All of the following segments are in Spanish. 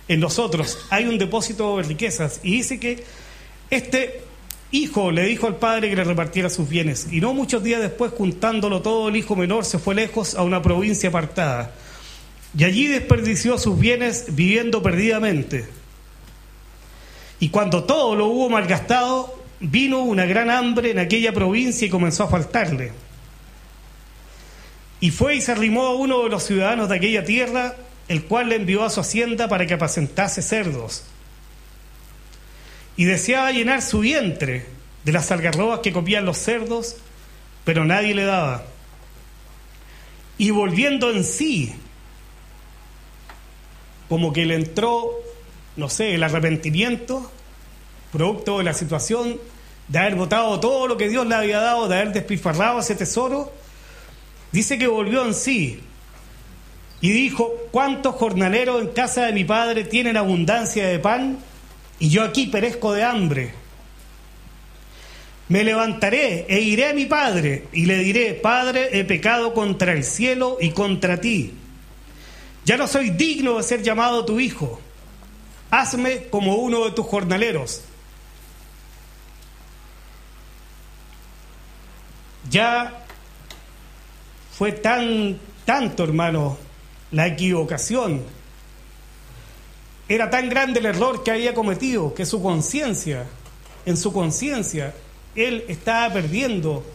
en nosotros hay un depósito de riquezas. Y dice que este hijo le dijo al padre que le repartiera sus bienes. Y no muchos días después, juntándolo todo, el hijo menor se fue lejos a una provincia apartada. Y allí desperdició sus bienes viviendo perdidamente. Y cuando todo lo hubo malgastado, vino una gran hambre en aquella provincia y comenzó a faltarle. Y fue y se arrimó a uno de los ciudadanos de aquella tierra, el cual le envió a su hacienda para que apacentase cerdos. Y deseaba llenar su vientre de las algarrobas que comían los cerdos, pero nadie le daba. Y volviendo en sí, como que le entró, no sé, el arrepentimiento, producto de la situación de haber botado todo lo que Dios le había dado, de haber despilfarrado ese tesoro, dice que volvió en sí y dijo: ¿cuántos jornaleros en casa de mi padre tienen abundancia de pan y yo aquí perezco de hambre? Me levantaré e iré a mi padre y le diré: Padre, he pecado contra el cielo y contra ti. Ya no soy digno de ser llamado tu hijo. Hazme como uno de tus jornaleros. Ya fue tanto, hermano, la equivocación. Era tan grande el error que había cometido que en su conciencia, él estaba perdiendo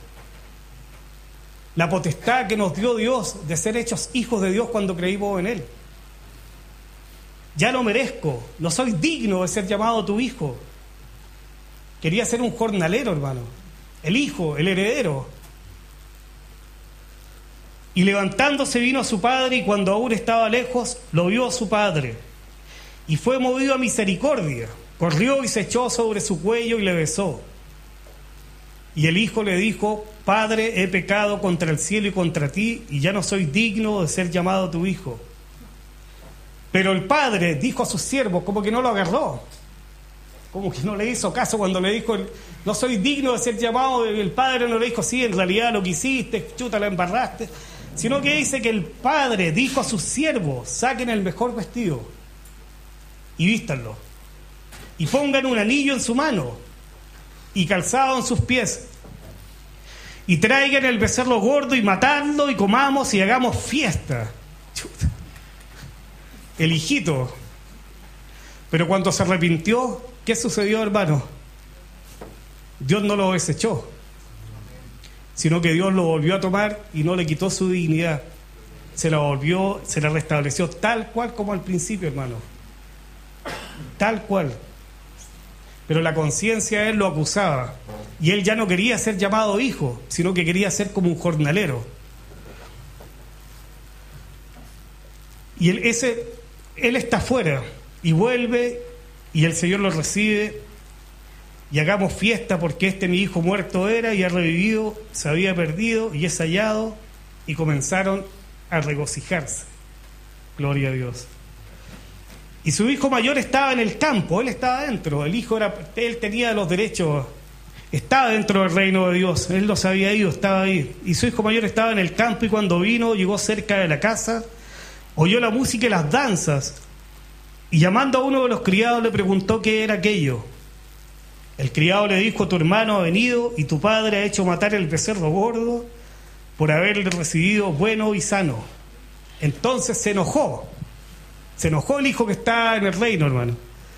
la potestad que nos dio Dios de ser hechos hijos de Dios cuando creímos en Él. Ya no merezco, no soy digno de ser llamado tu hijo. Quería ser un jornalero, hermano, el hijo, el heredero. Y levantándose vino a su padre, y cuando aún estaba lejos, lo vio a su padre. Y fue movido a misericordia, corrió y se echó sobre su cuello y le besó. Y el hijo le dijo: Padre, he pecado contra el cielo y contra ti, y ya no soy digno de ser llamado tu hijo. Pero el padre dijo a sus siervos, como que no lo agarró, como que no le hizo caso cuando le dijo: no soy digno de ser llamado. El padre no le dijo: sí, en realidad lo que hiciste, chuta, la embarraste. Sino que dice que el padre dijo a sus siervos: saquen el mejor vestido y vístanlo, y pongan un anillo en su mano y calzado en sus pies, y traigan el becerro gordo y matadlo, y comamos y hagamos fiesta. Chuta. El hijito. Pero cuando se arrepintió, ¿qué sucedió, hermano? Dios no lo desechó, sino que Dios lo volvió a tomar y no le quitó su dignidad. Se la volvió, se la restableció tal cual como al principio, hermano. Tal cual. Pero la conciencia de él lo acusaba. Y él ya no quería ser llamado hijo, sino que quería ser como un jornalero. Y él está afuera y vuelve, y el Señor lo recibe. Y hagamos fiesta porque mi hijo muerto era y ha revivido, se había perdido y es hallado. Y comenzaron a regocijarse. Gloria a Dios. Y su hijo mayor estaba en el campo, él estaba dentro. Él tenía los derechos, estaba dentro del reino de Dios. Él no se había ido, estaba ahí. Y su hijo mayor estaba en el campo, y cuando vino, llegó cerca de la casa, oyó la música y las danzas. Y llamando a uno de los criados le preguntó qué era aquello. El criado le dijo: tu hermano ha venido y tu padre ha hecho matar el becerro gordo por haberle recibido bueno y sano. Entonces se enojó el hijo que está en el reino, hermano,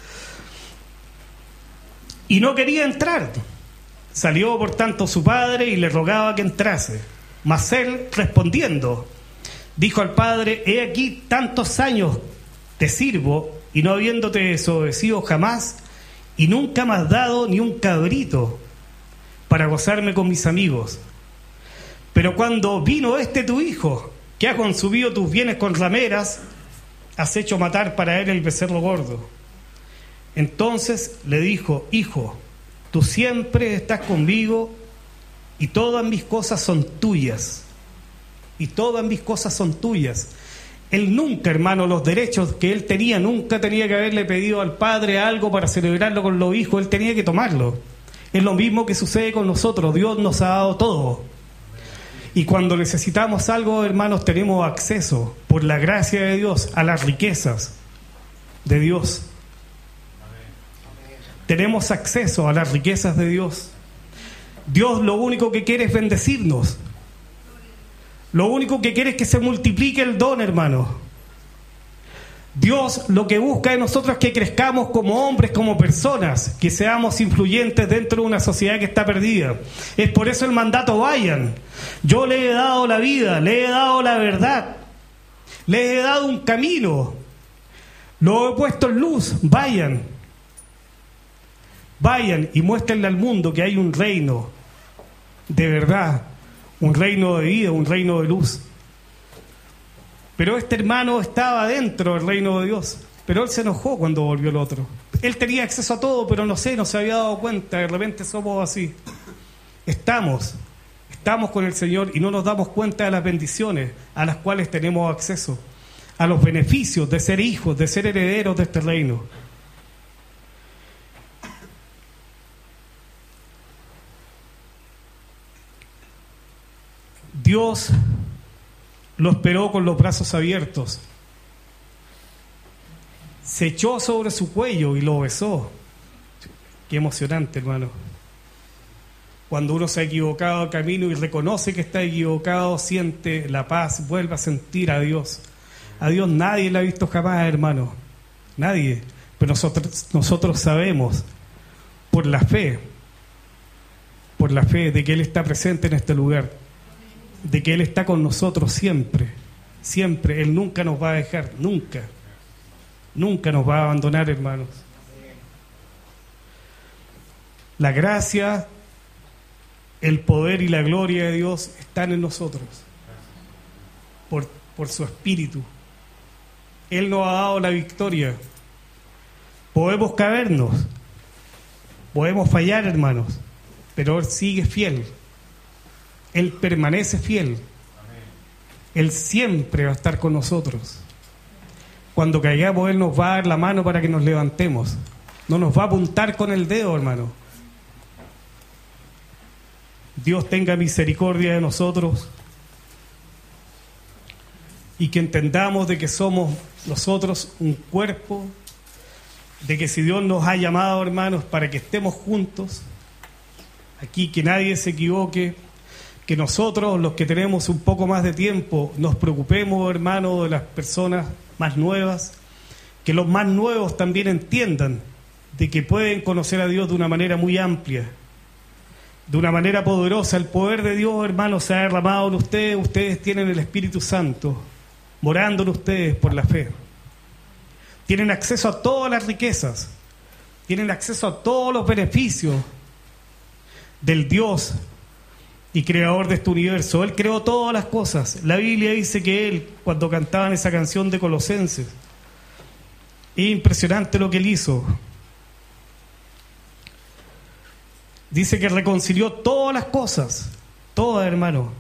y no quería entrar. Salió por tanto su padre y le rogaba que entrase. Mas él, respondiendo, dijo al padre: he aquí tantos años te sirvo, y no habiéndote desobedecido jamás, y nunca me has dado ni un cabrito para gozarme con mis amigos. Pero cuando vino tu hijo, que ha consumido tus bienes con rameras, has hecho matar para él el becerro gordo. Entonces le dijo: hijo, tú siempre estás conmigo, y todas mis cosas son tuyas. Y todas mis cosas son tuyas. Él nunca, hermano, los derechos que él tenía, nunca tenía que haberle pedido al padre algo para celebrarlo con los hijos. Él tenía que tomarlo. Es lo mismo que sucede con nosotros. Dios nos ha dado todo. Y cuando necesitamos algo, hermanos, tenemos acceso, por la gracia de Dios, a las riquezas. de Dios. Tenemos acceso a las riquezas de Dios. Dios lo único que quiere es bendecirnos. Lo único que quiere es que se multiplique el don, hermano. Dios lo que busca de nosotros es que crezcamos como hombres, como personas, que seamos influyentes dentro de una sociedad que está perdida. Es por eso el mandato: vayan. Yo le he dado la vida, le he dado la verdad, le he dado un camino, lo he puesto en luz. Vayan. Vayan y muéstrenle al mundo que hay un reino de verdad, un reino de vida, un reino de luz. Pero este hermano estaba dentro del reino de Dios, pero él se enojó cuando volvió el otro. Él tenía acceso a todo, pero no se había dado cuenta. De repente somos así. Estamos con el Señor y no nos damos cuenta de las bendiciones a las cuales tenemos acceso, a los beneficios de ser hijos, de ser herederos de este reino. Dios lo esperó con los brazos abiertos. Se echó sobre su cuello y lo besó. Qué emocionante, hermano. Cuando uno se ha equivocado de camino y reconoce que está equivocado, siente la paz, vuelve a sentir a Dios. A Dios nadie le ha visto jamás, hermano. Nadie. Pero nosotros sabemos, por la fe de que Él está presente en este lugar, de que Él está con nosotros siempre, siempre. Él nunca nos va a dejar, nunca nos va a abandonar, hermanos. La gracia, el poder y la gloria de Dios están en nosotros por su Espíritu. Él nos ha dado la victoria. Podemos caernos, podemos fallar, hermanos, pero Él sigue fiel. Él permanece fiel. Él siempre va a estar con nosotros. Cuando caigamos, Él nos va a dar la mano para que nos levantemos. No nos va a apuntar con el dedo, hermano. Dios tenga misericordia de nosotros y que entendamos de que somos nosotros un cuerpo, de que si Dios nos ha llamado, hermanos, para que estemos juntos, aquí que nadie se equivoque, que nosotros, los que tenemos un poco más de tiempo, nos preocupemos, hermano, de las personas más nuevas, que los más nuevos también entiendan de que pueden conocer a Dios de una manera muy amplia, de una manera poderosa. El poder de Dios, hermano, se ha derramado en ustedes. Ustedes tienen el Espíritu Santo morando en ustedes por la fe. Tienen acceso a todas las riquezas, tienen acceso a todos los beneficios del Dios y creador de este universo. Él creó todas las cosas. La Biblia dice que Él, cuando cantaban esa canción de Colosenses, es impresionante lo que Él hizo. Dice que reconcilió todas las cosas, todas, hermano.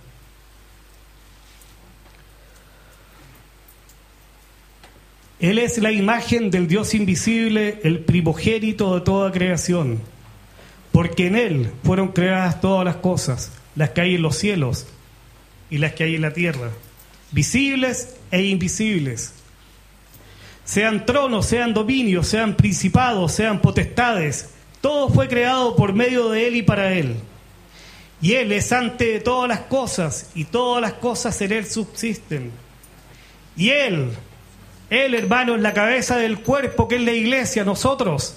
Él es la imagen del Dios invisible, el primogénito de toda creación, porque en Él fueron creadas todas las cosas, las que hay en los cielos y las que hay en la tierra, visibles e invisibles. Sean tronos, sean dominios, sean principados, sean potestades, todo fue creado por medio de Él y para Él. Y Él es antes de todas las cosas, y todas las cosas en Él subsisten. Y Él, hermano, es la cabeza del cuerpo que es la iglesia, nosotros.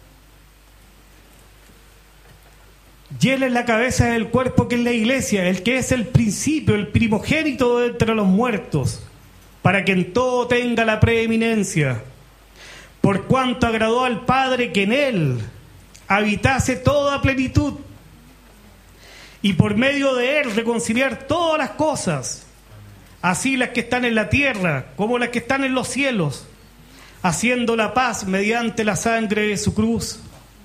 Y Él es la cabeza del cuerpo que es la iglesia, el que es el principio, el primogénito de entre los muertos, para que en todo tenga la preeminencia. Por cuanto agradó al Padre que en Él habitase toda plenitud, y por medio de Él reconciliar todas las cosas, así las que están en la tierra como las que están en los cielos, haciendo la paz mediante la sangre de su cruz.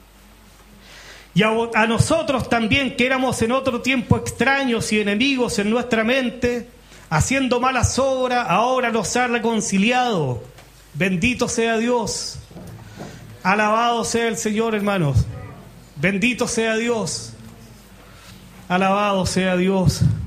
Y a nosotros también, que éramos en otro tiempo extraños y enemigos en nuestra mente, haciendo malas obras, ahora nos ha reconciliado. Bendito sea Dios. Alabado sea el Señor, hermanos. Bendito sea Dios. Alabado sea Dios.